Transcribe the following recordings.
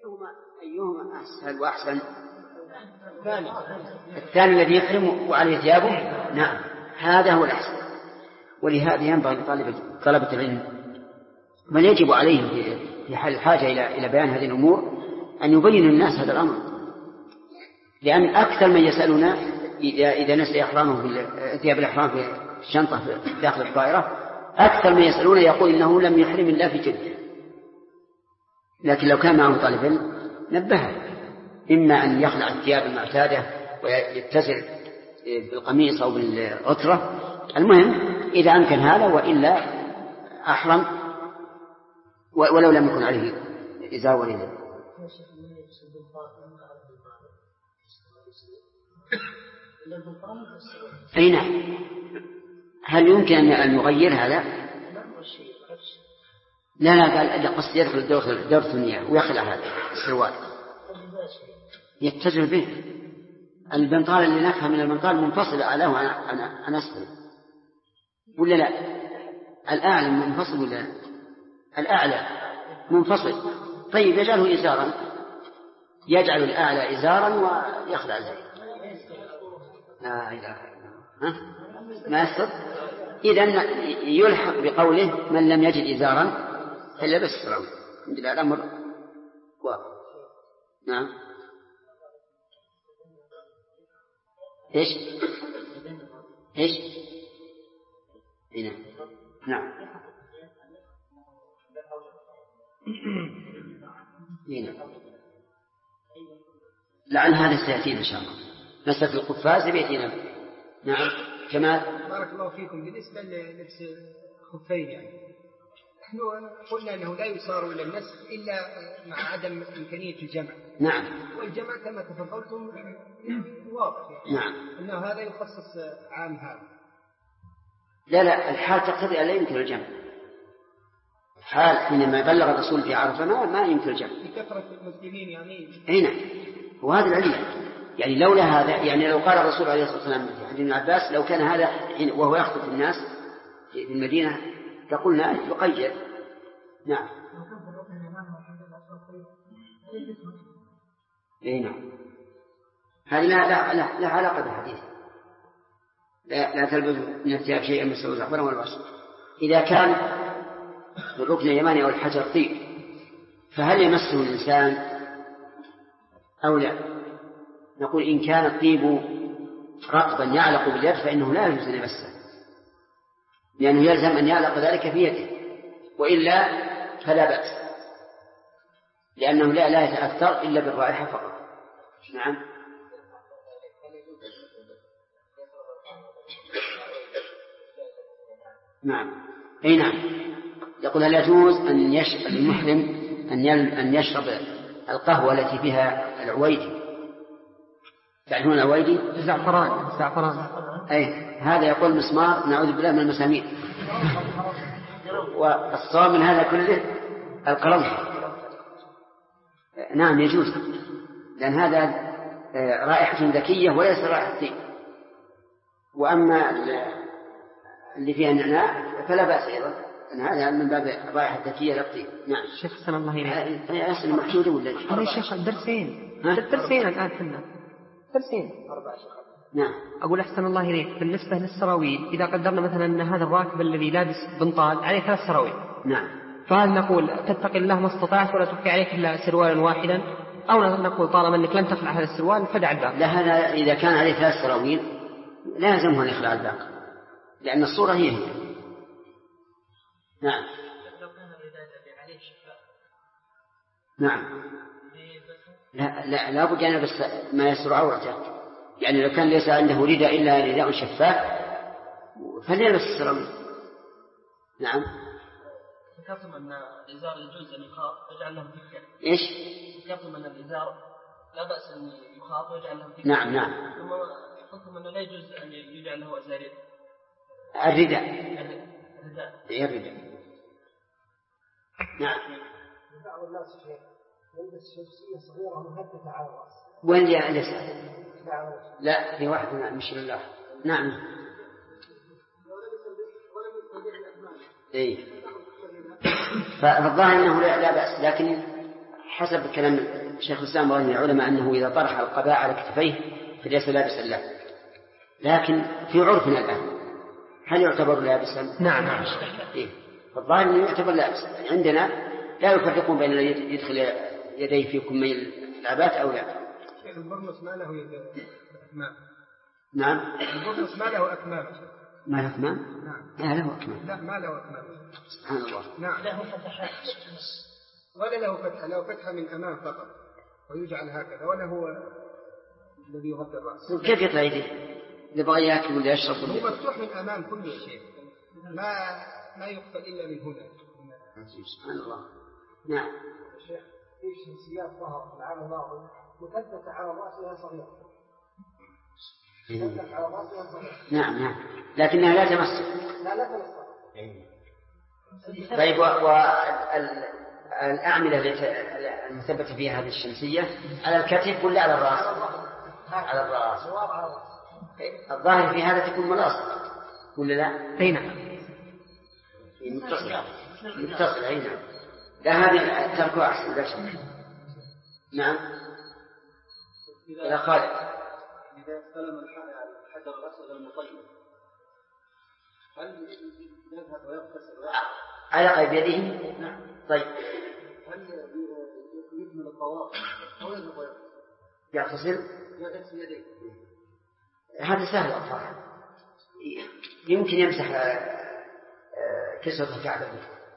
أيهما أسهل وأحسن؟ الثاني الذي يحرم وعليه ثيابه. نعم، هذا هو الأحسن. ولهذا ينبغي طلبة العلم من يجب عليهم في حال الحاجة إلى بيان هذه الأمور أن يبين الناس هذا الأمر، لأن أكثر من يسألنا إذا نسي إحرامه ثياب الإحرام في الشنطة داخل الطائرة، أكثر من يسألون يقول إنه لم يحرم الله في جدة. لكن لو كان معه طالب علم نبهه، إما أن يخلع الثياب المعتادة ويتسع بالقميص أو بالغترة، المهم إذا أمكن هذا، وإلا أحرم ولو لم يكن عليه إزار ولا. أي نعم. هل يمكن أن يغير هذا؟ لا قال قصد يدخل دور الثانية ويخلع هذا السروال يتجه به. البنطال اللي نفهم من البنطال منفصل أعلاه عن أسفل ولا لا؟ الأعلى منفصل ولا لا؟ الأعلى منفصل. طيب يجعله إزارا، يجعل الأعلى إزارا ويخلع ذلك. لا إله إلا الله. ما يصدق. إذن يلحق بقوله من لم يجد إزارا فليلبس سراويل. الحمد لله الأمر واضح. نعم. إيش هنا؟ نعم هنا. لعل هذا سيأتينا إن شاء الله. مسألة القفاز بيتنا. نعم كمال. بارك الله فيكم. بالنسبة للبس خفين يعني نحن قلنا أنه لا يصار إلى النسخ إلا مع عدم إمكانية الجمع. نعم. والجمع كما تفضلتم واضح يعني. نعم. أنه هذا يخصص عام هذا. لا الحال تقتضي أن لا يمكن الجمع. الحال حينما بلغ الرسول في عرفة ما يمكن الجمع. بكثرة المسلمين يعني. هنا وهذا العلم يعني لولا هذا يعني لو قال الرسول عليه الصلاة والسلام في حديث ابن عباس لو كان هذا وهو يخطب الناس في المدينة تقولنا يقيد. نعم. نعم. هذه لا علاقة بالحديث. لا تلبس من الثياب شيئا من السوء الزعفران والوسط. إذا كان بالركن اليماني أو الحجر طيب فهل يمسه الإنسان أو لا؟ نقول إن كان الطيب رطبا يعلق باليد فإنه لا يجوز أن يمسه، لأنه يلزم أن يعلق ذلك في يده، وإلا فلا بأس، لأنه لا يتأثر إلا بالرائحة فقط. نعم. نعم. أي نعم. يقول هل يجوز أن يشرب المحرم أن يشرب القهوة التي فيها العويدي؟ تعرفون العويدي؟ زعفران. أي هذا يقول مسمار، نعوذ بالله من المسامير. والصواب من هذا كله القرنفل. نعم يجوز، لأن هذا رائحة ذكية وليس رائحة طيب. وأما اللي فيها النعناع فلا بأس أيضا، أن هذا من باب رائحة ذكية لا طيب. نعم. شيخ سلام الله إليك. هي أصل محدودة ولا؟ هذا شيخ درسين الآن كنا درسين. نعم. أقول أحسن الله إليك بالنسبة للسراويل، إذا قدرنا مثلا أن هذا الراكب الذي لابس بنطال عليه 3 سراويل. نعم. فهل نقول تتقي الله ما استطعت ولا تبقي عليك إلا سروالا واحدا، أو نقول طالما أنك لن تخلع هذا السروال فدع الباقي؟ لا، هذا إذا كان عليه 3 سراويل لا يلزمه أن يخلع الباقي، لأن الصورة هي. نعم. لو كان الرداء عليه شفاء. نعم. لا بد أن يلبس ما يستر عورته، يعني لو كان ليس عنده رداء إلا رداء شفاف فليلبس السراويل. نعم. ذكرتم أن الإزار يجوز أن يخاط ويجعل له فكة. إيش؟ ذكرتم أن الإزار لا بأس أن يخاط ويجعل له فكة. نعم. ثم قلتم أنه لا يجوز أن يجعل له أزارير. الرداء. نعم. بعض الناس يلبس شمسية صغيرة مهدفة على الرأس. وين يلبس؟ لا في واحد مش لله. نعم. فالظاهر أنه لا بأس، لكن حسب كلام شيخ الإسلام وغيره من العلماء أنه إذا طرح القباء على كتفيه فليس لابسا له، لكن في عرفنا الآن هل يعتبر لابسا؟ نعم. إيه؟ فالظاهر أنه يعتبر لابسا. عندنا لا يفرقون بين الذي يدخل يديه في كمي العبات أو لا. البرنس ما له أكمام. نعم. البرنس ما له أكمام. ما له أكمام؟ نعم. لا له أكمام. لا ما له أكمام. سبحان الله. نعم. له فتحات ولا له فتحة، له فتحة من أمام فقط ويجعل هكذا، ولا هو الذي يغطي الرأس. كيف يطلع يديه؟ إذا بغى يأكل ولا يشرب ولا هو مفتوح من أمام كل شيء، ما يقفل إلا من هنا. سبحان الله. نعم. الشيخ في شمسيات ظهرت في العام الماضي مثبتة على رأسها صغيرة. مثبتة على رأسها صغيرة. نعم لكنها لا تمس. لا تمس. طيب والأعمدة المثبتة فيها هذه الشمسية على الكتف ولا على الرأس؟ على الرأس. الظاهر في هذا تكون ملاصق ولا لا؟ أي نعم. متصلة أي نعم. لا هذه تركوا أحسن لا شك. نعم. إذا خالد إذا استلم الحجر الأسود المطيب هل يذهب ويغتسل علق بيده؟ نعم. طيب هل يكمل الطواف أو يذهب ويغتسل؟ يغتسل يديه. هذا سهل الطاهر، يمكن يمسح كسوة الكعبة.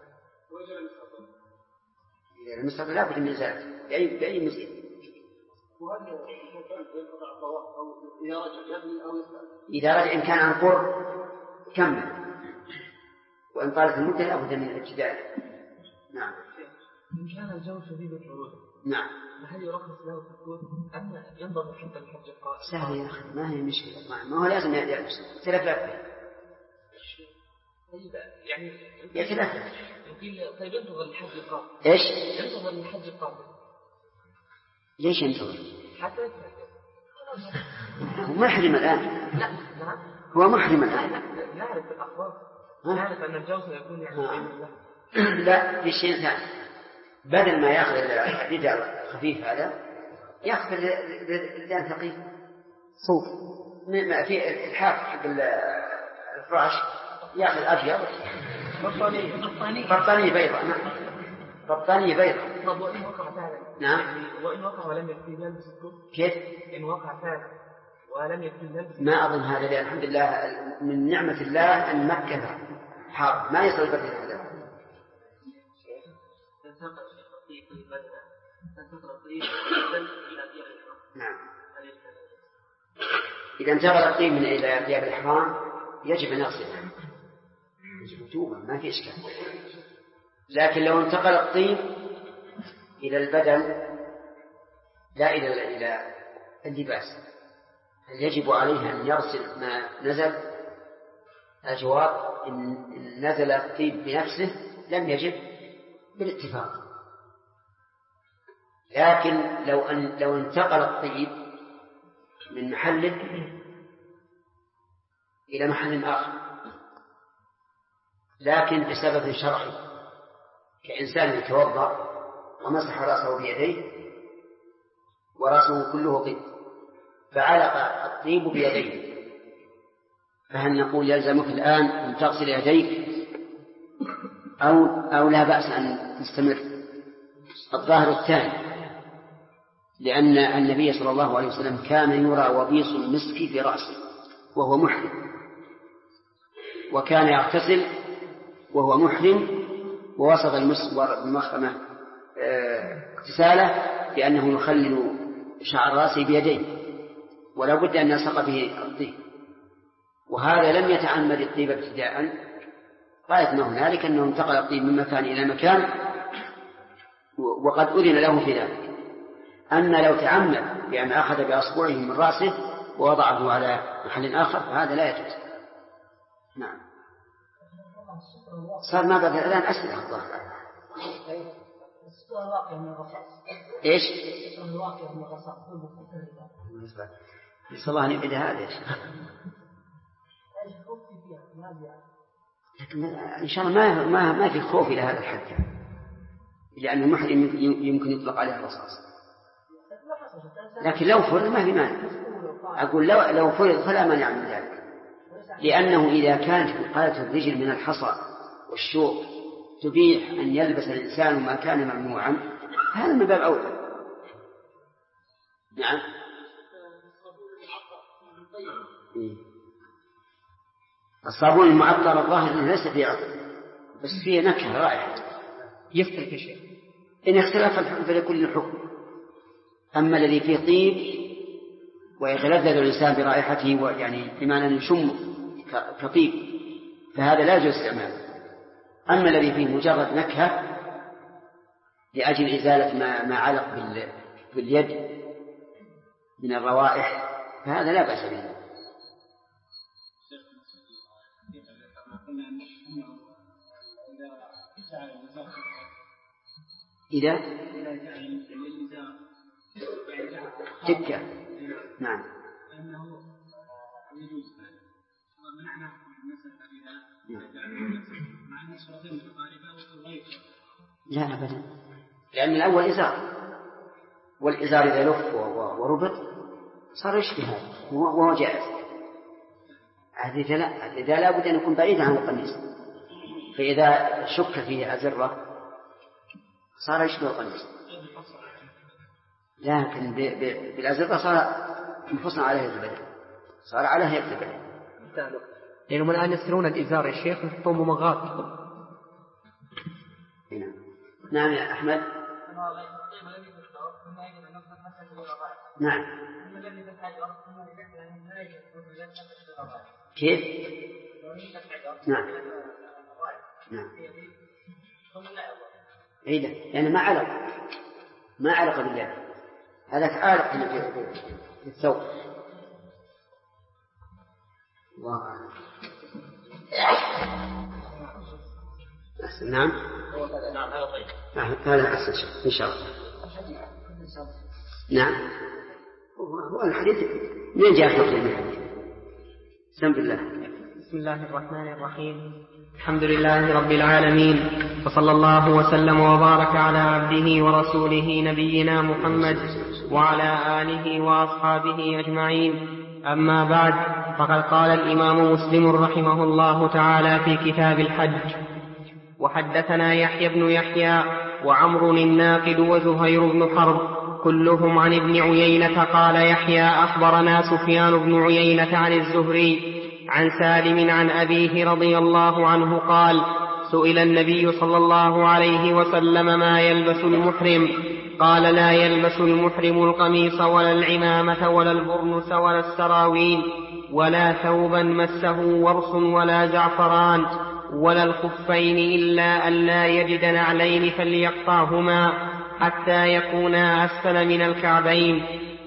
إذا المسح لا بد من إزالة بأي مزيد. وهل ينقطع الطواف أو إذا رجع يبني أو يسأل؟ إذا رجع إن كان عن قرب كمل، وإن طالت المدة لا بد من الابتداء. نعم. إن كان الجو شديد البرودة نعم. هل يرخص له في الكون أم ينضبط حتى الحج القائم؟ سهل يا أخي، ما هي مشكلة، ما هو لازم يلبس تلفلف. طيب يعني يتلفلف. طيب ينتظر الحج القادم. إيش؟ ينتظر الحج القادم. ليش ينتظر؟ حتى هو محرم الآن. لا نعم. هو محرم الآن. نعرف الأخبار. نعرف أن الجو سيكون يعني لا في شيء ثاني، بدل ما يأخذ الرداء الخفيف هذا يأخذ الرداء ثقيل صوف في الحاف حق الفراش، يأخذ أبيض بطانية بيضاء. نعم بطانية بيضاء. طب وإن وقع فعلا؟ نعم. وإن وقع ولم يكفي يلبس الكل؟ كيف؟ إن وقع فعلا ولم يكفي يلبس ما أظن هذا، لأن الحمد لله من نعمة الله أن مكة حار ما يصل بدل هذا. نعم. إذا انتقل الطيب من إلى ثياب الإحرام يجب أن يغسلها، يجب توبة ما في إشكال. لكن لو انتقل الطيب إلى البدن لا إلى اللباس هل يجب عليه أن يغسل ما نزل؟ الجواب إن نزل الطيب بنفسه لم يجب بالاتفاق، لكن لو انتقل الطيب من محله إلى محل آخر لكن بسبب شرعي كإنسان يتوضأ ومسح رأسه بيديه ورأسه كله طيب فعلق الطيب بيديه، فهل نقول يلزمك الآن أن تغسل يديك أو لا بأس أن تستمر؟ الظاهر الثاني، لأن النبي صلى الله عليه وسلم كان يرى وبيص المسك في رأسه وهو محرم، وكان يغتسل وهو محرم، ووصف المخرمة اغتساله بأنه يخلل شعر رأسه بيديه ولا بد أن يلصق به الطيب، وهذا لم يتعمد الطيب ابتداء، غاية ما هنالك أنه انتقل الطيب من مكان إلى مكان وقد أذن له في ذلك. أما لو تعمد بأن أخذ بأصبعه من رأسه ووضعه على محل آخر فهذا لا يجوز. نعم. صار ما بدأ الآن أسئلة الظاهر. إيش؟ نسأل الله أن يبعد هذا. لكن إن شاء الله ما في خوف إلى هذا الحد. لأن المحرم يمكن يطلق عليه الرصاص، لكن لو فرض ما في مانع. أقول لو فرض فلا مانع من ذلك، لأنه إذا كانت وقاية الرجل من الحصى والشوك تبيح أن يلبس الإنسان ما كان ممنوعا، هذا من باب أولى. نعم. الصابون المعطر الظاهر ليس فيه عطر، بس فيه نكهة رائحة. يختلف يا شيخ. إن اختلف الحكم فلكل حكم. أما الذي فيه طيب ويتلذذ الإنسان برائحته ويعني بمعنى أن يشم كطيب فهذا لا يجوز استعماله. أما الذي فيه مجرد نكهة لأجل إزالة ما علق باليد من الروائح فهذا لا بأس به. إذا تكة نعم لا أبدا، لأن الأول إزار، والإزار إذا لف وربط صار يشبه هذا وهو جائز. إذا لا بد أن يكون بعيدا عن القميص، فإذا شك فيه أزرة صار يشبه القميص، لكن بالأزرة صار منفصلا عليه الزبدة، صار عليه الزبدة. لأنهم الآن يسرون الإزار يا شيخ يحطون ممغات. نعم يا أحمد. نعم. كيف؟ نعم. نعم. عيدا يعني ما علق بالله، هذا عالق في الثوب. نعم. نعم هذا طيب. هذا أحسن إن شاء الله. نعم. هو الحديث من جاء في الحديث. بسم الله. بسم الله الرحمن الرحيم. الحمد لله رب العالمين، وصلى الله وسلم وبارك على عبده ورسوله نبينا محمد وعلى آله وأصحابه أجمعين. أما بعد، فقد قال الإمام مسلم رحمه الله تعالى في كتاب الحج: وحدثنا يحيى بن يحيى وعمر الناقد وزهير بن حرب كلهم عن ابن عيينة. قال يحيى: أخبرنا سفيان بن عيينة عن الزهري عن سالم عن أبيه رضي الله عنه قال: سئل النبي صلى الله عليه وسلم ما يلبس المحرم؟ قال: لا يلبس المحرم القميص ولا العمامة ولا البرنس ولا السراويل ولا ثوبا مسه ورس ولا زعفران ولا الخفين إلا أن لا يجد نعلين فليقطعهما حتى يكونا أسفل من الكعبين.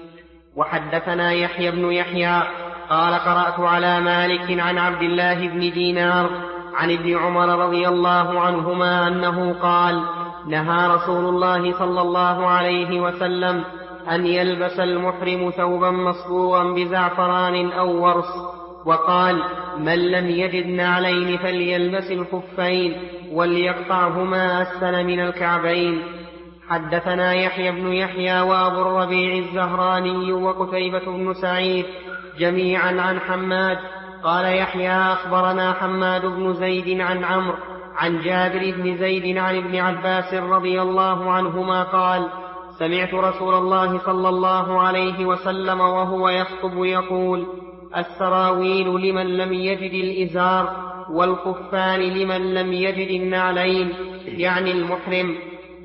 وحدثنا يحيى بن يحيى قال: قرأت على مالك عن عبد الله بن دينار عن ابن عمر رضي الله عنهما أنه قال: نهى رسول الله صلى الله عليه وسلم أن يلبس المحرم ثوبا مصبوغا بزعفران أو ورس، وقال: من لم يجد نعلين فليلبس الخفين وليقطعهما أسفل من الكعبين. حدثنا يحيى بن يحيى وأبو الربيع الزهراني وقتيبة بن سعيد جميعا عن حماد. قال يحيى: أخبرنا حماد بن زيد عن عمرو عن جابر بن زيد عن ابن عباس رضي الله عنهما قال: سمعت رسول الله صلى الله عليه وسلم وهو يخطب يقول: السراويل لمن لم يجد الإزار والخفان لمن لم يجد النعلين، يعني المحرم.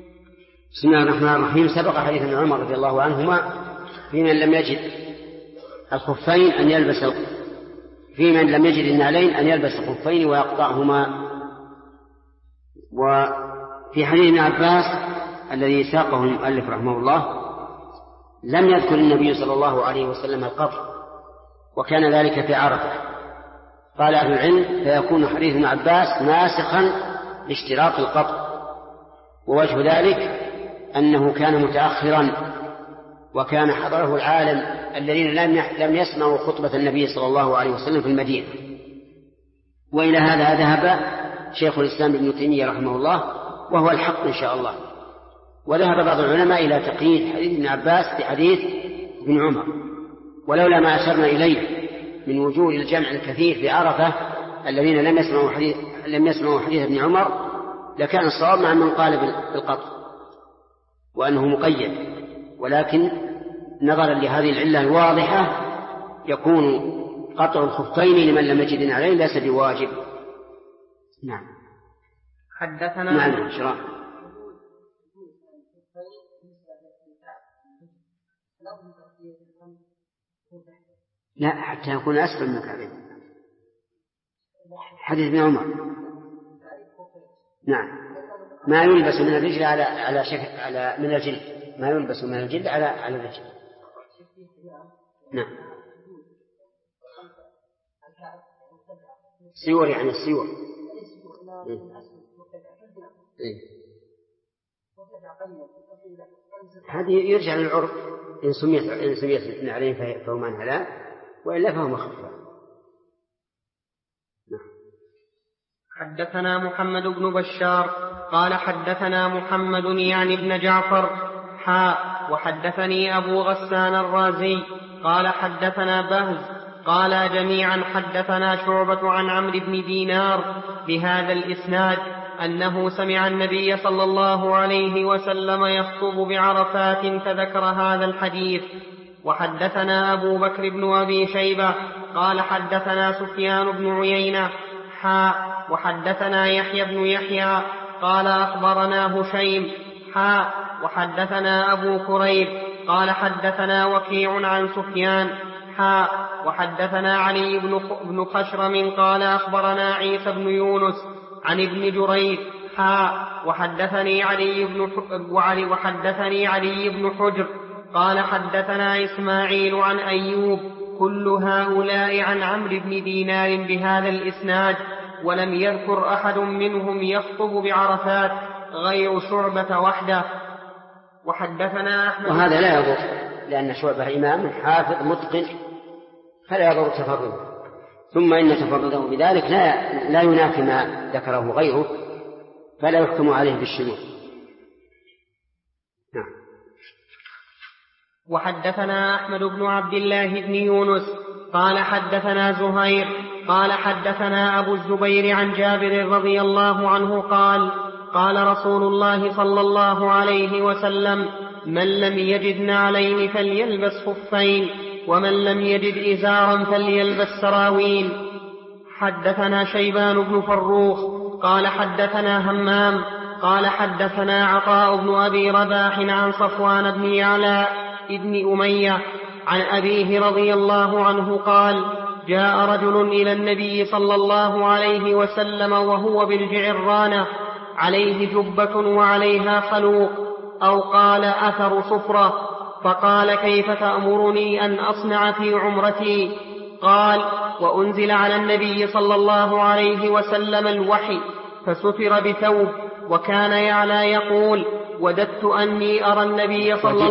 بسم الله الرحمن الرحيم. سبق حديث ابن عمر رضي الله عنهما في من لم يجد الخفين أن يلبس، في من لم يجد النعلين أن يلبس الخفين ويقطعهما. وفي حديث ابن عباس الذي ساقه المؤلف رحمه الله لم يذكر النبي صلى الله عليه وسلم القطع، وكان ذلك في عرفة. قال أهل العلم: فيكون حديث ابن عباس ناسخا لاشتراط القطع، ووجه ذلك أنه كان متأخرا وكان حضره العالم الذين لم يسمعوا خطبة النبي صلى الله عليه وسلم في المدينة. وإلى هذا ذهب شيخ الإسلام ابن تيمية رحمه الله، وهو الحق إن شاء الله، وذهب بعض العلماء إلى تقييد حديث ابن عباس بحديث ابن عمر، ولولا ما أشرنا إليه من وجوه الجمع الكثير في عرفة الذين لم يسمعوا حديث ابن عمر لكان الصواب مع من قال بالقطع وأنه مقيد، ولكن نظرا لهذه العلة الواضحة يكون قطع الخفين لمن لم يجد عليه ليس بواجب. نعم. حدثنا نعم شرع. لا حتى يكون أسفل من الكعبين. حديث ابن عمر. نعم. ما يلبس من الرجل على من الجلد، ما يلبس من الجلد على الرجل. نعم. سيور يعني السيور. هذه يرجع للعرف، إن سميت عليه فهو من هلال، وإلا فهو مخفف. حدثنا محمد بن بشار قال حدثنا محمد يعني بن جعفر وحدثني أبو غسان الرازي قال حدثنا بهز قال جميعا حدثنا شعبة عن عمرو بن دينار بهذا الإسناد أنه سمع النبي صلى الله عليه وسلم يخطب بعرفات فذكر هذا الحديث. وحدثنا أبو بكر بن أبي شيبة قال حدثنا سفيان بن عيينة وحدثنا يحيى بن يحيى قال أخبرنا هشيم وحدثنا أبو كريب قال حدثنا وكيع عن سفيان وحدثنا علي بن خشرم قال أخبرنا عيسى بن يونس عن ابن جريج وحدثني علي بن حجر قال حدثنا إسماعيل عن أيوب كل هؤلاء عن عمرو بن دينار بهذا الإسناد، ولم يذكر أحد منهم يخطب بعرفات غير شعبة وحده. وحدثنا أحمد. وهذا لا يضر، لأن شعبة إمام حافظ متقن فلا يضر تفرده، ثم إن تفرده بذلك لا ينافي ما ذكره غيره، فلا يحكم عليه بالشذوذ. نعم. وحدثنا أحمد بن عبد الله بن يونس قال حدثنا زهير قال حدثنا أبو الزبير عن جابر رضي الله عنه قال قال رسول الله صلى الله عليه وسلم من لم يجد نعلين فليلبس خفين، ومن لم يجد إزارا فليلبس سراويل. حدثنا شيبان بن فروخ قال حدثنا همام قال حدثنا عطاء بن أبي رباح عن صفوان بن يعلى ابن أمية عن أبيه رضي الله عنه قال جاء رجل إلى النبي صلى الله عليه وسلم وهو بالجعرانة عليه جبة وعليها خلوق أو قال أثر صفرة، فقال كيف تأمرني أن أصنع في عمرتي؟ قال وأنزل على النبي صلى الله عليه وسلم الوحي فستر بثوب، وكان يعلى يقول وددت أني أرى النبي صلى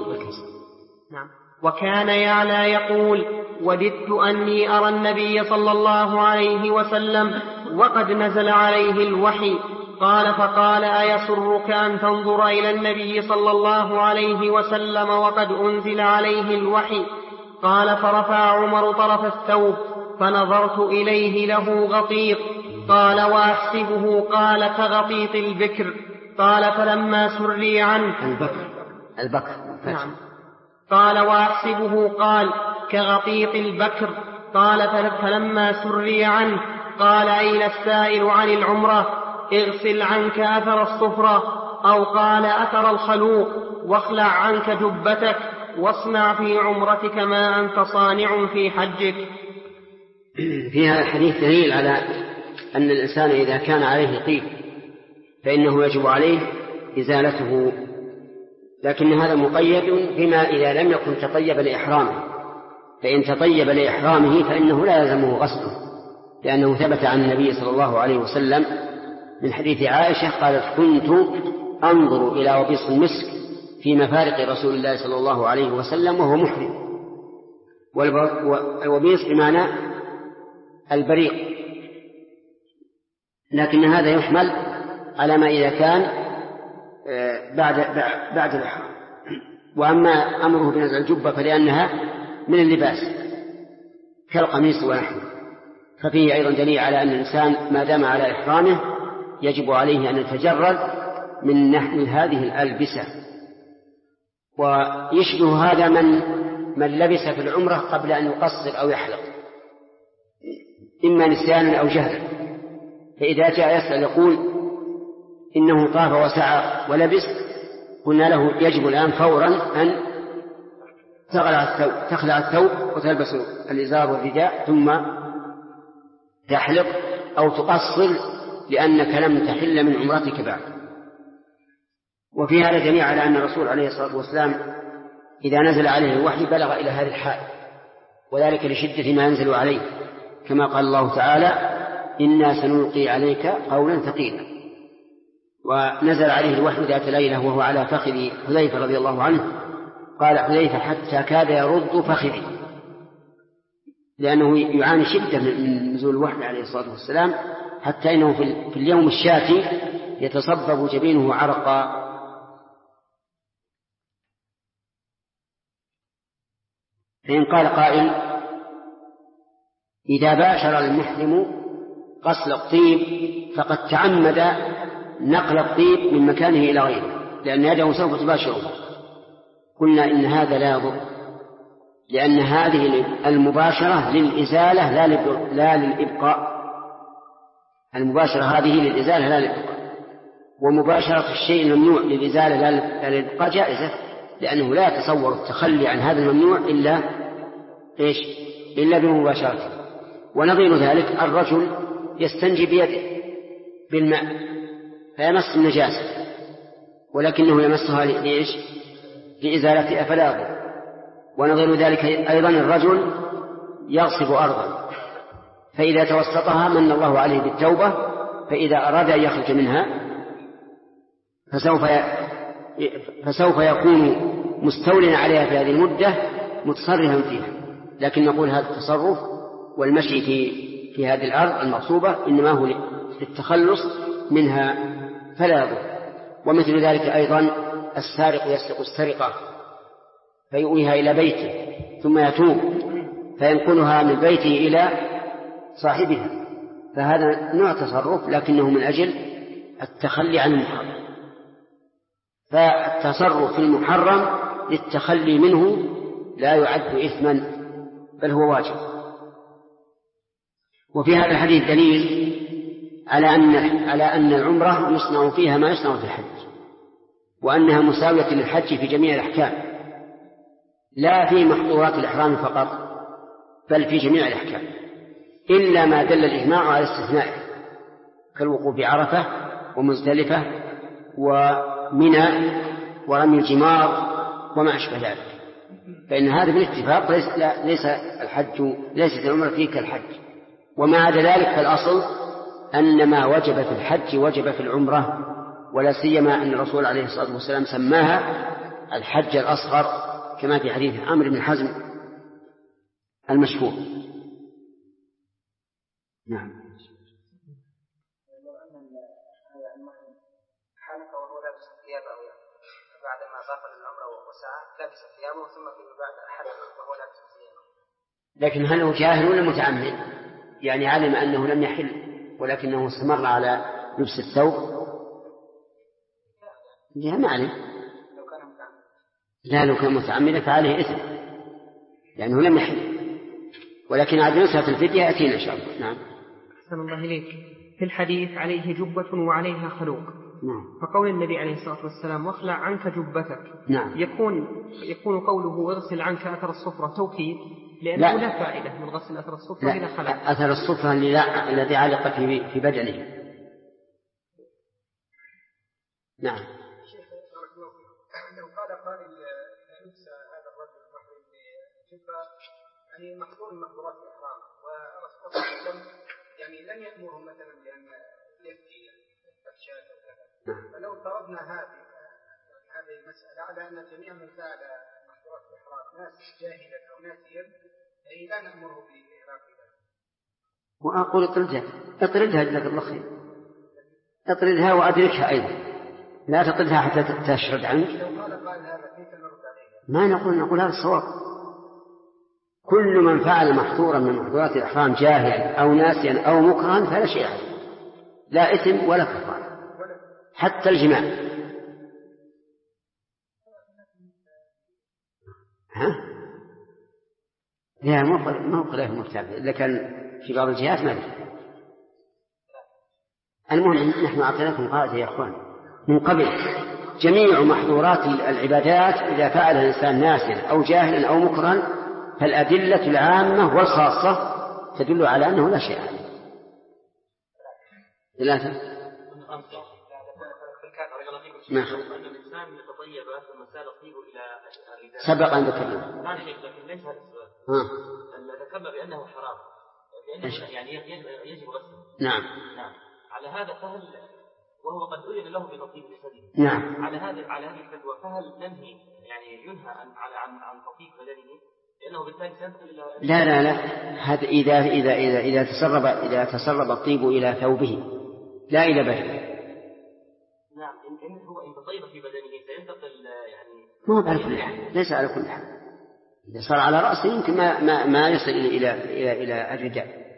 الله عليه وسلم وقد نزل عليه الوحي. قال فقال أيسرك أن تنظر إلى النبي صلى الله عليه وسلم وقد أنزل عليه الوحي؟ قال فرفع عمر طرف الثوب فنظرت إليه له غطيط. قال وأحسبه قال كغطيط البكر. قال فلما سري عنه البكر. نعم. قال وأحسبه قال كغطيط البكر. قال فلما سري عنه قال أين السائل عن العمرة؟ اغسل عنك أثر الصفرة أو قال أثر الخلوق، واخلع عنك جبتك، واصنع في عمرتك ما أنت صانع في حجك. في هذا الحديث دليل على أن الإنسان إذا كان عليه طيب فإنه يجب عليه إزالته، لكن هذا مقيد بما إذا لم يكن تطيب لإحرامه، فإن تطيب لإحرامه فإنه لا يلزمه غسله، لأنه ثبت عن النبي صلى الله عليه وسلم من حديث عائشة قالت كنت أنظر إلى وبيص المسك في مفارق رسول الله صلى الله عليه وسلم وهو محرم. والوبيص بمعنى البريق، لكن هذا يحمل على ما إذا كان بعد الإحرام. وأما أمره بنزع الجبة فلأنها من اللباس كالقميص ونحوه، ففيه أيضا دليل على أن الإنسان ما دام على إحرامه يجب عليه أن يتجرد من نحو هذه الألبسة. ويشبه هذا من لبس في العمرة قبل أن يقصر أو يحلق، إما نسيانا أو جهلا، فإذا جاء يسأل يقول إنه طاف وسعى ولبس، قلنا له يجب الآن فورا أن تخلع الثوب وتلبس الإزار والرداء ثم تحلق أو تقصر لأنك لم تحل من عمرتك بعد. وفي هذا دليل على أن الرسول عليه الصلاة والسلام إذا نزل عليه الوحي بلغ إلى هذه الحال، وذلك لشدة ما ينزل عليه، كما قال الله تعالى إنا سنلقي عليك قولا ثقيلا. ونزل عليه الوحي ذات ليلة وهو على فخذ حذيفة رضي الله عنه، قال حذيفة حتى كاد يرد فخذي، لأنه يعاني شدة من نزول الوحي عليه الصلاة والسلام، حتى إنه في اليوم الشاتي يتصبب جبينه عرقا. فإن قال قائل إذا باشر المحرم غسل الطيب فقد تعمد نقل الطيب من مكانه إلى غيره لأن يده سوف تباشره، قلنا إن هذا لا يضر، لأن هذه المباشرة للإزالة لا للإبقاء. المباشرة هذه للإزالة لا للإبقاء، ومباشرة الشيء الممنوع للإزالة لا للإبقاء جائزة، لأنه لا يتصور التخلي عن هذا الممنوع إلا بمباشرته. ونظير ذلك الرجل يستنجي بيده بالماء فيمس النجاسة، ولكنه يمسها لإزالتها فلا يضر. ونظير ذلك أيضا الرجل يغصب أرضا فإذا توسطها من الله عليه بالتوبة، فإذا أراد أن يخرج منها فسوف يكون مستولنا عليها في هذه المدة متصرفا فيها. لكن نقول هذا التصرف والمشي في هذه الأرض المغصوبة إنما هو للتخلص منها فلا يضر. ومثل ذلك أيضا السارق يسرق السرقة فيؤويها إلى بيته ثم يتوب فينقلها من بيته إلى صاحبها، فهذا نوع تصرف لكنه من أجل التخلي عن المحرم. فالتصرف في المحرم للتخلي منه لا يعد إثما بل هو واجب. وفي هذا الحديث دليل على أن العمرة يصنع فيها ما يصنع في الحج، وأنها مساوية للحج في جميع الأحكام، لا في محظورات الإحرام فقط بل في جميع الأحكام، إلا ما دل الإجماع على استثنائه كالوقوف بعرفة ومزدلفة ومنى ورمي الجمار وما أشبه ذلك، فإن هذا بالاتفاق ليست العمرة فيه كالحج. وما عدا ذلك فالأصل أن ما وجب في الحج وجب في العمرة، ولا سيما أن الرسول عليه الصلاة والسلام سماها الحج الأصغر كما في حديث عمرو بن حزم المشهور. نعم. لكن هل هو جاهل ولا متعمد؟ يعني علم أنه لم يحل ولكنه استمر على لبس الثوب؟ لا ما عليه. لا لو كان متعمدا فعليه إثم لأنه لم يحل، ولكن عاد نسخة الفدية يأتينا إن شاء الله. نعم. أحسن الله إليك. في الحديث عليه جبة وعليها خلوق. نعم. فقول النبي عليه الصلاة والسلام واخلع عنك جبتك. نعم. يكون قوله اغسل عنك أثر الصفرة توكيد، لأنه لا فائدة من غسل أثر الصفرة إلى خلق. أثر الصفرة الذي علق في بدنه. نعم. لو قال قائل لبس هذا الرجل المحرم بجبة يعني محظور من محظورات الإحرام، ورسول الله صلى الله عليه وسلم يعني لم يأمرهم مثلا بأن يفتي الفحشاء أو كذا، فلو افترضنا هذه المسألة على أن جميع من فعل محظورات الإحرام ناس جاهلا أو ناسيا أي لا نأمره بإحراقها. وأقول اطردها جزاك الله خير، اطردها وأدركها أيضا، لا تقلها حتى تشرد عنك. ما نقول هذا الصواب. كل من فعل محظورا من محظورات الإحرام جاهلا أو ناسيا أو مكرها فلا شيء عليه، لا إثم ولا كفارة، حتى الجماع. لا ما هو خلاف مرتاب، إذا كان في بعض الجهات ما له. المهم نحن أعطيناكم قاعدة يا أخوان من قبل: جميع محظورات العبادات إذا فعل الإنسان ناسيا أو جاهلا أو مكرها فالأدلة العامة والخاصة تدل على أنه لا شيء عليه. ثلاثة. ما سبق أن ذكرنا. ذكرنا بأنه حرام، بأنه يعني يجب غسله. نعم. على هذا فهل وهو قد أذن له بتطيب جسده. نعم. على هذه الفتوى فهل ننهي يعني ينهى عن تطيب بدنه لأنه بالتالي سيدخل إلى لا هذا إذا تسرب الطيب إلى ثوبه لا إلى بدنه. نعم. إن هو إن تطيب في بدنه سينتقل يعني ما هو على كل حال، ليس على كل حال. إذا صار على رأسه يمكن ما يصل إلى الرجال.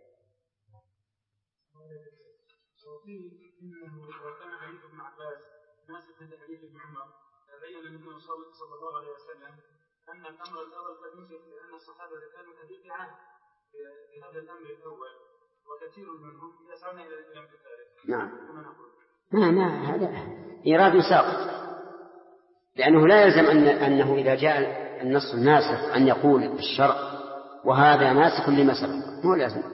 بين النبي صلى الله عليه وسلم أن الأمر الأول قد يوجد لأن الصحابة كانوا كثير عهد بهذا الأمر الأول وكثير منهم يسعون إلى الإسلام في ذلك. نعم. ما هذا إيراد ساقط، لأنه لا يلزم أنه إذا جاء النص الناسخ أن يقول الشرع وهذا ناسخ لما سبق، مو لازم.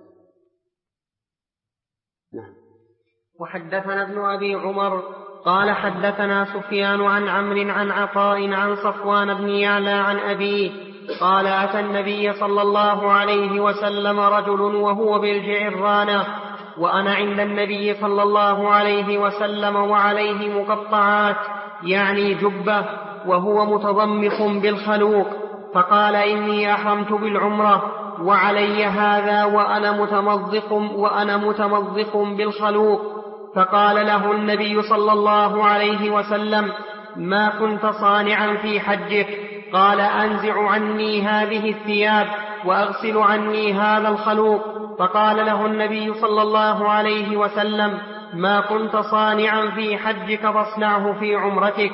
نعم. وحدثنا ابن أبي عمر قال حدثنا سفيان عن عمرو عن عطاء عن صفوان بن يعلى عن أبيه قال أتى النبي صلى الله عليه وسلم رجل وهو بالجعرانة وأنا عند النبي صلى الله عليه وسلم وعليه مقطعات يعني جبة وهو متضمخ بالخلوق، فقال إني أحرمت بالعمرة وعلي هذا وأنا متمضخ بالخلوق. فقال له النبي صلى الله عليه وسلم ما كنت صانعا في حجك؟ قال أنزع عني هذه الثياب وأغسل عني هذا الخلوق. فقال له النبي صلى الله عليه وسلم ما كنت صانعا في حجك فاصنعه في عمرتك.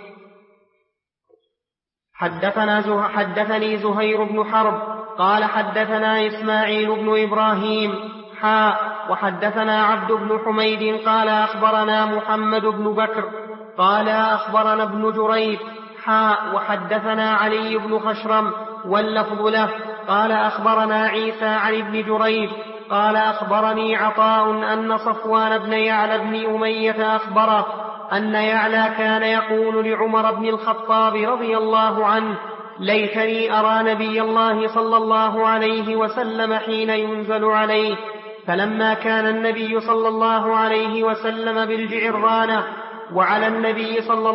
حدثني زهير بن حرب قال حدثنا إسماعيل بن إبراهيم وحدثنا عبد بن حميد قال أخبرنا محمد بن بكر قال أخبرنا ابن جريج وحدثنا علي بن خشرم واللفظ له قال أخبرنا عيسى عن ابن جريج قال أخبرني عطاء أن صفوان بن يعلى بن أمية أخبره أن يعلى كان يقول لعمر بن الخطاب رضي الله عنه ليتني أرى نبي الله صلى الله عليه وسلم حين ينزل عليه. فلما كان النبي صلى الله عليه وسلم بالجعرانة وعلى النبي صلى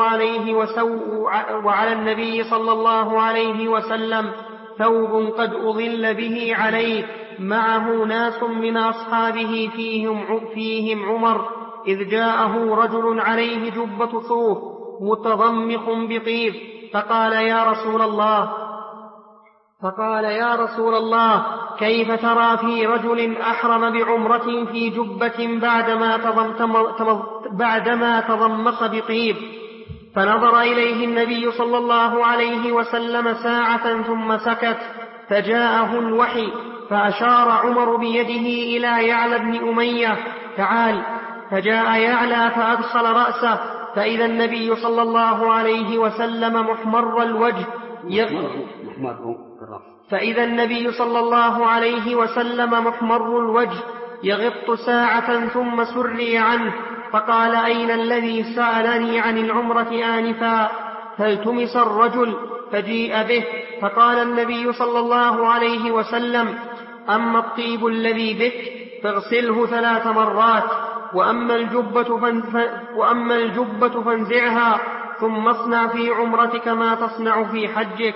الله عليه وسلم ثوب قد أظل به عليه معه ناس من أصحابه فيهم عمر، إذ جاءه رجل عليه جبة صوف متضمخ بطيب فقال يا رسول الله كيف ترى في رجل أحرم بعمرة في جبة بعدما تضمخ بطيب؟ فنظر إليه النبي صلى الله عليه وسلم ساعة ثم سكت، فجاءه الوحي فأشار عمر بيده إلى يعلى بن أمية تعال، فجاء يعلى فأدخل رأسه فإذا النبي صلى الله عليه وسلم محمر الوجه يغط ساعة ثم سري عنه، فقال أين الذي سألني عن العمرة آنفا؟ فالتمس الرجل فجيء به، فقال النبي صلى الله عليه وسلم أما الطيب الذي بك فاغسله 3 مرات، وأما الجبة فانزعها ثم اصنع في عمرتك ما تصنع في حجك.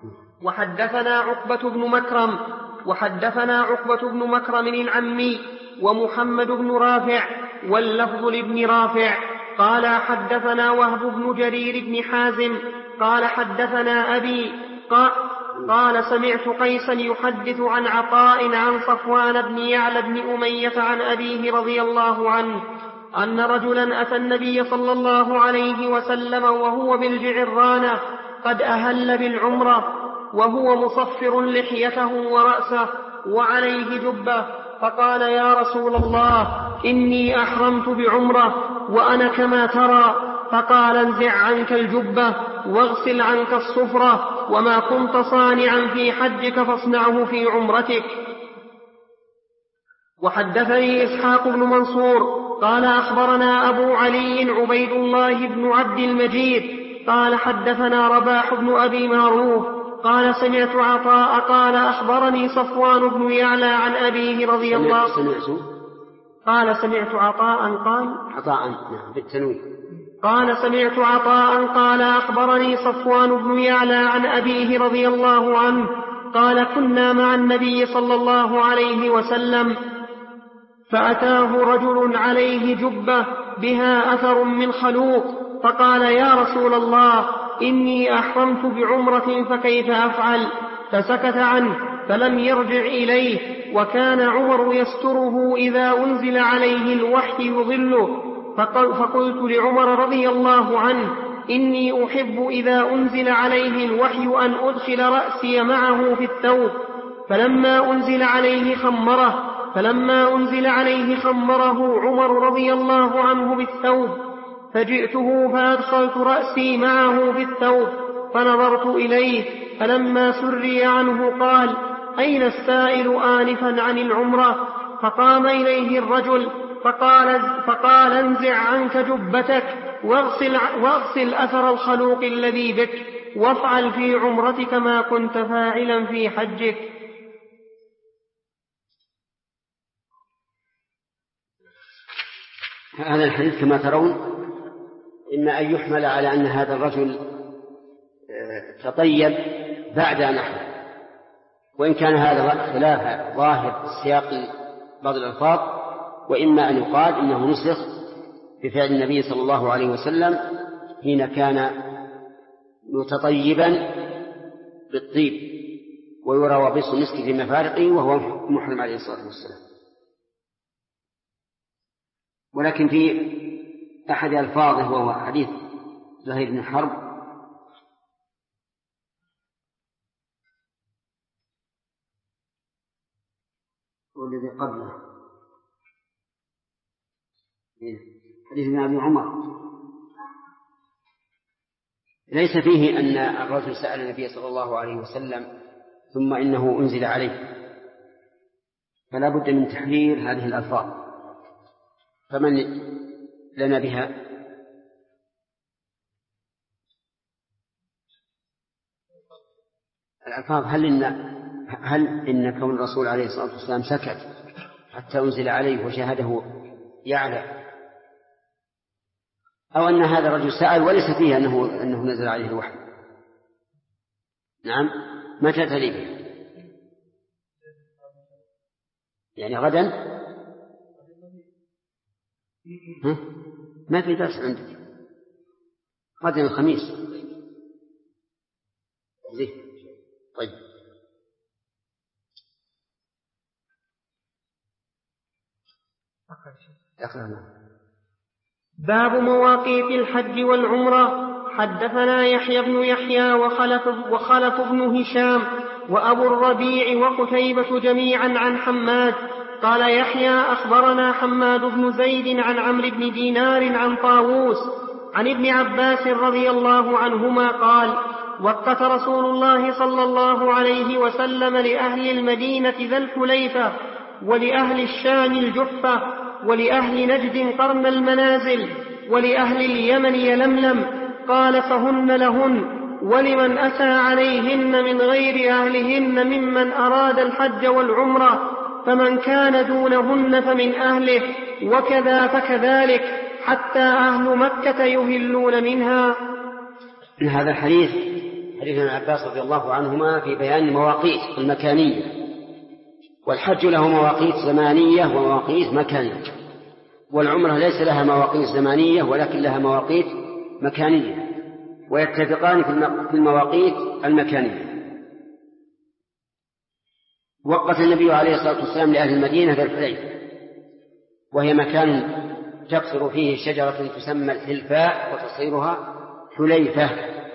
وحدثنا عقبة بن مكرم العمي ومحمد بن رافع، واللفظ لابن رافع. قال حدثنا وهب بن جرير بن حازم قال حدثنا أبي قال سمعت قيسا يحدث عن عطاء عن صفوان بن يعلى بن أمية عن أبيه رضي الله عنه أن رجلا أتى النبي صلى الله عليه وسلم وهو بالجعرانة قد أهل بالعمرة، وهو مصفر لحيته ورأسه وعليه جبة، فقال يا رسول الله إني أحرمت بعمرة وأنا كما ترى. فقال انزع عنك الجبة واغسل عنك الصفرة، وما كنت صانعا في حجك فاصنعه في عمرتك. وحدثني إسحاق بن منصور قال أخبرنا أبو علي عبيد الله بن عبد المجيد قال حدثنا رباح بن أبي معروف قال سمعت عطاء قال أخبرني صفوان بن يعلى عن أبيه رضي الله قال سمعت عطاء قال سمعت عطاء قال أخبرني صفوان بن يعلى عن أبيه رضي الله عنه قال كنا مع النبي صلى الله عليه وسلم فأتاه رجل عليه جبة بها أثر من خلوق، فقال يا رسول الله إني أحرمت بعمرة فكيف أفعل؟ فسكت عنه فلم يرجع إليه. وكان عمر يستره إذا أنزل عليه الوحي يظله، فقلت لعمر رضي الله عنه إني أحب إذا أنزل عليه الوحي أن أدخل رأسي معه في الثوب. فلما أنزل عليه خمره عمر رضي الله عنه بالثوب، فجئته فأدخلت رأسي معه في الثوب فنظرت إليه، فلما سري عنه قال أين السائل آنفا عن العمرة؟ فقام إليه الرجل فقال انزع عنك جبتك واغسل أثر الخلوق الذي بك، وافعل في عمرتك ما كنت فاعلا في حجك. هذا الحديث كما ترون إما أن يحمل على أن هذا الرجل تطيب بعد أن أحرم، وإن كان هذا خلاف ظاهر سياق بعض الألفاظ، وإما أن يقال إنه نسخ بفعل النبي صلى الله عليه وسلم حين كان متطيبا بالطيب ويرى وبص المسك في مفارقه وهو محرم عليه الصلاة والسلام. ولكن في أحد ألفاظه وهو حديث زهير بن حرب والذي قبله حديث ابن أبي عمر ليس فيه أن الرجل سأل النبي صلى الله عليه وسلم ثم إنه أنزل عليه، فلا بد من تحرير هذه الألفاظ. فمن لنا بها؟ الألفاظ هل إن كون الرسول عليه الصلاة والسلام سكت حتى أنزل عليه وشاهده يعلى، أو أن هذا الرجل سأل وليس فيه أنه نزل عليه الوحي؟ نعم. متى تليه؟ يعني غدا؟ ما في درس عندك غدا الخميس؟ زين طيب. باب مواقيت الحج والعمرة. حدثنا يحيى بن يحيى وخلف بن هشام وأبو الربيع وقتيبة جميعا عن حماد قال يحيى أخبرنا حماد بن زيد عن عمرو بن دينار عن طاووس عن ابن عباس رضي الله عنهما قال وقت رسول الله صلى الله عليه وسلم لأهل المدينة ذا الحليفة ولأهل الشام الجحفة ولأهل نجد قرن المنازل ولأهل اليمن يلملم، قال فهن لهن ولمن أتى عليهن من غير أهلهن ممن أراد الحج والعمرة، فمن كان دونهن فمن أهله، وكذا فكذلك حتى أهل مكة يهلون منها. هذا الحديث حديث ابن عباس رضي الله عنهما في بيان المواقيت المكانية والحج له مواقيت زمانية ومواقيت مكانية، والعمرة ليس لها مواقيت زمانية ولكن لها مواقيت مكانية، ويتفقان في المواقيت المكانية. وقت النبي عليه الصلاة والسلام لأهل المدينة ذا الحليفة، وهي مكان تكثر فيه شجرة تسمى الحلفاء وتصيرها حليفة،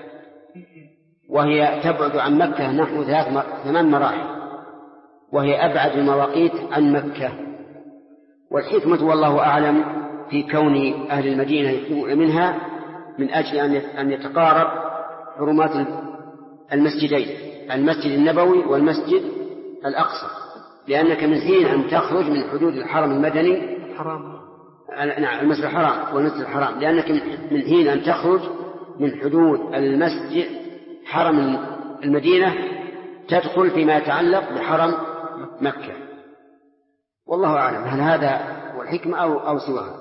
وهي تبعد عن مكة نحو 8 مراحل، وهي أبعد المواقيت عن مكة. والحكمة والله أعلم في كون أهل المدينة يحرمون منها من أجل أن يتقارب حرمات المسجدين، المسجد النبوي والمسجد الأقصى، لأنك من حين أن تخرج من حدود الحرم المدني نعم المسجد الحرام والمسجد الحرام، لأنك من حين أن تخرج من حدود المسجد حرم المدينة تدخل فيما يتعلق بحرم مكة. والله أعلم هل هذا هو الحكمة أو سواها.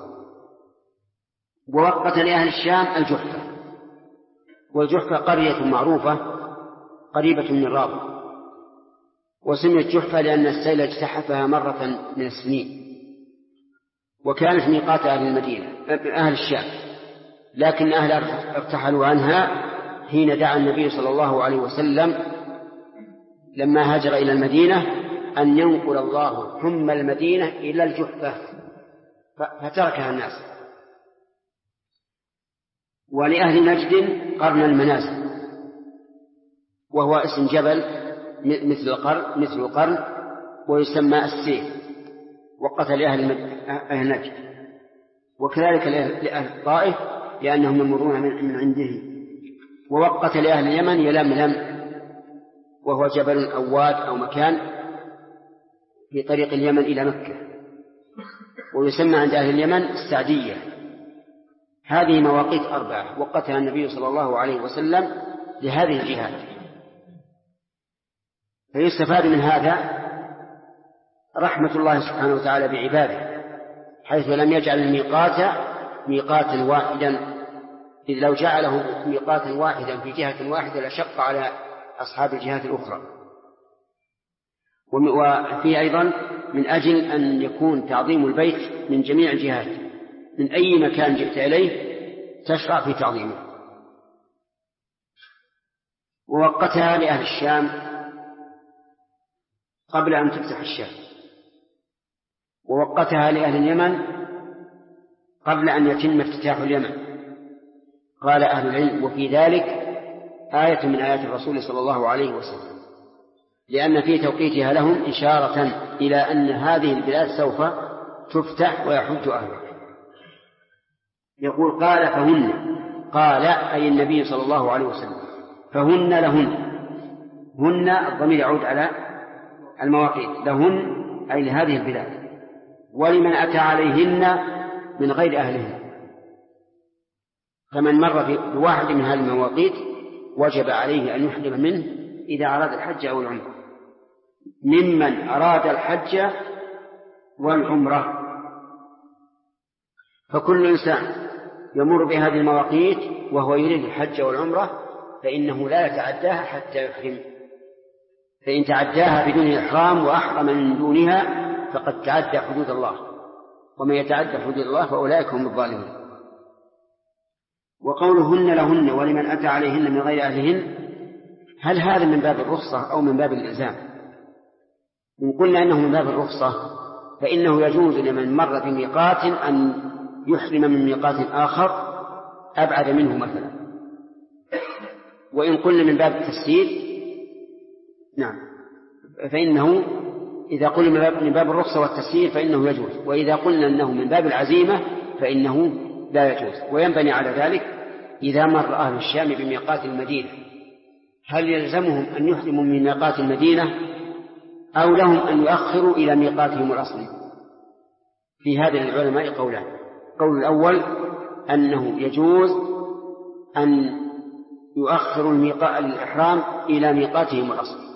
ووقت لأهل الشام الجحفة، والجحفة قرية معروفة قريبة من رابغ، وسميت جحفة لأن السيل اجتحفها مرة من السنين، وكانت ميقات أهل المدينة أهل الشام، لكن أهلها ارتحلوا عنها حين دعا النبي صلى الله عليه وسلم لما هاجر إلى المدينة أن ينقل الله حم المدينة إلى الجحفة، فتركها الناس. ولأهل نجد قرن المنازل، وهو اسم جبل مثل القرن ويسمى السيف، وقت لأهل نجد، وكذلك لأهل الطائف لأنهم يمرون من عنده. ووقت لأهل اليمن يلملم، وهو جبل أو واد أو مكان في طريق اليمن إلى مكة، ويسمى عند أهل اليمن السعدية. هذه مواقيت 4 وقتها النبي صلى الله عليه وسلم لهذه الجهات. فيستفاد من هذا رحمة الله سبحانه وتعالى بعباده، حيث لم يجعل الميقات ميقاتا واحدا، إذ لو جعله ميقاتا واحدا في جهة واحدة لشق على أصحاب الجهات الأخرى. وفيه أيضا من أجل أن يكون تعظيم البيت من جميع الجهات، من أي مكان جئت إليه تشرع في تعظيمه. ووقتها لأهل الشام قبل أن تفتح الشام، ووقتها لأهل اليمن قبل أن يتم افتتاح اليمن. قال أهل العلم وفي ذلك آية من آيات الرسول صلى الله عليه وسلم، لأن في توقيتها لهم إشارة إلى أن هذه البلاد سوف تفتح ويحج أهلها. يقول قال فهن، قال أي النبي صلى الله عليه وسلم، فهن لهن، هن الضمير يعود على المواقيت، لهن أي لهذه البلاد، ولمن أتى عليهن من غير أهلهن. فمن مر بواحد من هذه المواقيت وجب عليه أن يحرم منه إذا أراد الحج أو العمرة، ممن أراد الحج والعمرة. فكل إنسان يمر بهذه المواقيت وهو يريد الحج والعمرة فإنه لا يتعداها حتى يحرم، فإن تعداها بدون إحرام وأحرم من دونها فقد تعدى حدود الله، ومن يتعدى حدود الله فأولئك هم الظالمون. وقولهن لهن ولمن أتى عليهن من غير أهلهن، هل هذا من باب الرخصة أو من باب الإلزام؟ إن قلنا أنه من باب الرخصة فإنه يجوز لمن مر بميقات أن يحرم من ميقات آخر أبعد منه مثلا. وإن قلنا من باب التسهيل نعم فإنه إذا قلنا من باب الرخصة والتسهيل فإنه يجوز، وإذا قلنا أنه من باب العزيمة فإنه لا يجوز. وينبني على ذلك إذا مر أهل الشام بميقات المدينة هل يلزمهم أن يحرموا من ميقات المدينة أو لهم أن يؤخروا إلى ميقاتهم الأصلي؟ في هذا العلماء قولان. قول الأول أنه يجوز أن يؤخروا الإحرام إلى ميقاتهم الأصلي،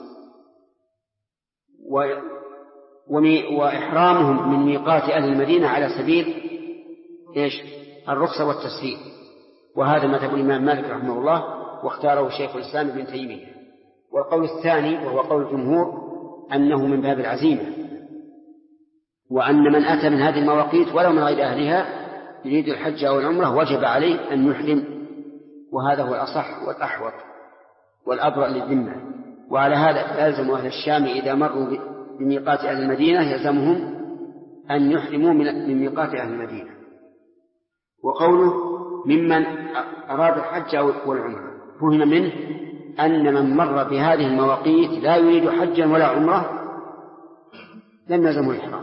وإحرامهم من ميقات أهل المدينة على سبيل الرخصة والتسهيل، وهذا مذهب الإمام مالك رحمه الله واختاره شيخ الإسلام ابن تيمية. والقول الثاني وهو قول الجمهور أنه من باب العزيمة، وأن من أتى من هذه المواقيت ولو من غير أهلها يريد الحج أو العمرة وجب عليه أن يحرم، وهذا هو الأصح والأحوط والأبرأ للذمة. وعلى هذا يلزم أهل الشام إذا مروا بميقات أهل المدينة يلزمهم أن يحرموا من ميقات أهل المدينة. وقوله ممن أراد الحج والعمرة فهم منه أن من مر بهذه المواقيت لا يريد حجا ولا عمرة لم يلزمه الإحرام،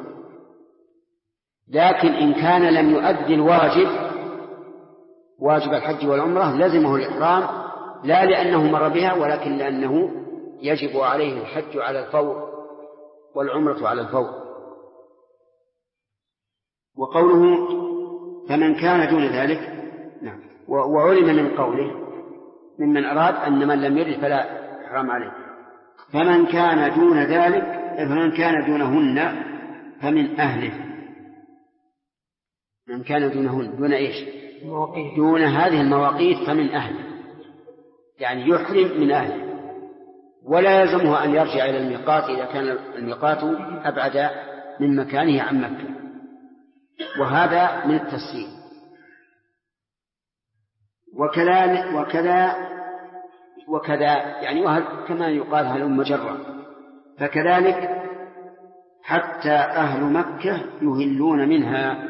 لكن إن كان لم يؤدي واجب الحج والعمرة لزمه الإحرام، لا لأنه مر بها ولكن لأنه يجب عليه الحج على الفور والعمرة على الفور. وقوله فمن كان دون ذلك نعم. وعلم من قوله ممن أراد أن من لم يرد فلا إحرام عليه. فمن كان دون ذلك فمن كان دونهن فمن أهله. من كان دونهن دون إيش؟ دون هذه المواقيت فمن أهله، يعني يحرم من أهله، ولا يلزمه أن يرجع إلى الميقات إذا كان الميقات أبعد من مكانه عن مكة، وهذا من التسهيل. وكذا يعني كما يقال هلم جرا، فكذلك حتى أهل مكة يهلون منها.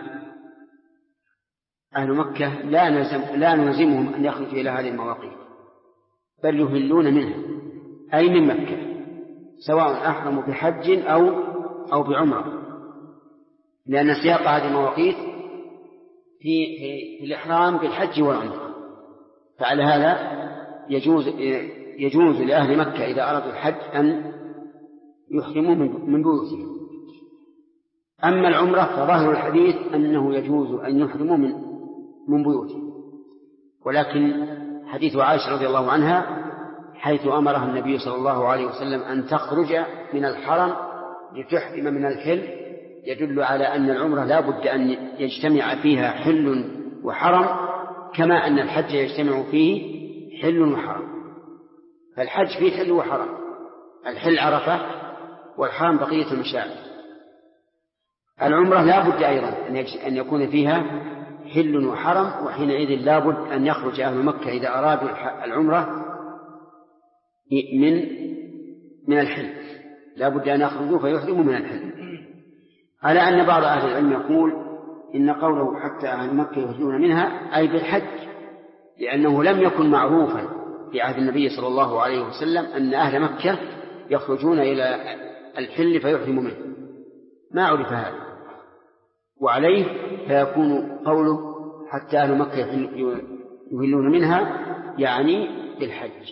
أهل مكة لا نلزمهم أن يخرجوا إلى هذه المواقيت بل يهلون منها أي من مكة، سواء أحرموا بحج أو بعمرة، لأن سياق هذه المواقيت في الإحرام بالحج والعمرة. فعلى هذا يجوز لأهل مكة إذا أرادوا الحج أن يحرموا من بيوتهم. أما العمرة فظاهر الحديث أنه يجوز أن يحرموا من بيوتهم، ولكن حديث عائشة رضي الله عنها حيث أمرها النبي صلى الله عليه وسلم أن تخرج من الحرم لتحرم من الحل يدل على أن العمرة لا بد أن يجتمع فيها حل وحرم، كما أن الحج يجتمع فيه حل وحرم. فالحج فيه حل وحرم، الحل عرفة والحرم بقية المشاعر. العمرة لا بد أيضا أن يكون فيها حل وحرم، وحينئذ لا بد أن يخرج أهل مكة إذا أرادوا العمرة من الحل، لا بد أن يخرجوا فيحرموا من الحل. على أن بعض أهل العلم يقول إن قوله حتى أهل مكة يخرجون منها أي بالحج، لأنه لم يكن معروفا في عهد النبي صلى الله عليه وسلم أن أهل مكة يخرجون إلى الحل فيحرموا منه، ما عرف هذا. وعليه فيكون قوله حتى أهل مكة يهلون منها يعني بالحج.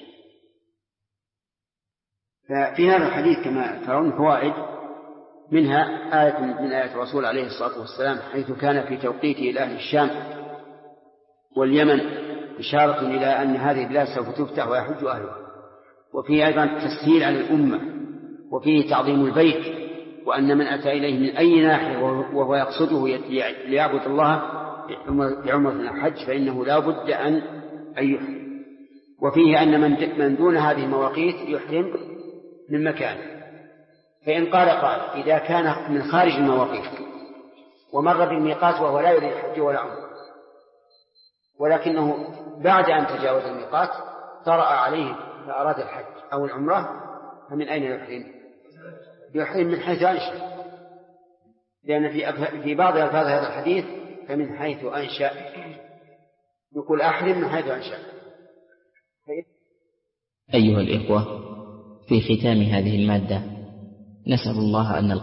ففي هذا الحديث كما ترون فوائد، منها آية من آيات الرسول عليه الصلاة والسلام حيث كان في توقيته إلى أهل الشام واليمن إشارة إلى أن هذه البلاد سوف تفتح ويحج أهلها، وفيه أيضا تسهيل على الأمة، وفيه تعظيم البيت، وأن من أتى إليه من أي ناحية وهو يقصده ليعبد الله بعمرة الحج فإنه لا بد أن يحرم. وفيه أن من دون هذه المواقيت يحرم من مكان. فإن قال إذا كان من خارج المواقيت ومر بالميقات وهو لا يريد الحج ولا عمرة، ولكنه بعد أن تجاوز الميقات طرأ عليه فأراد الحج أو العمرة، فمن أين يحرم؟ يحرم من حيث أنشأ، لأن في بعض ألفاظ هذا الحديث فمن حيث أنشأ، يقول أحرم من حيث أنشأ. أيها الإخوة، في ختام هذه المادة نسأل الله أن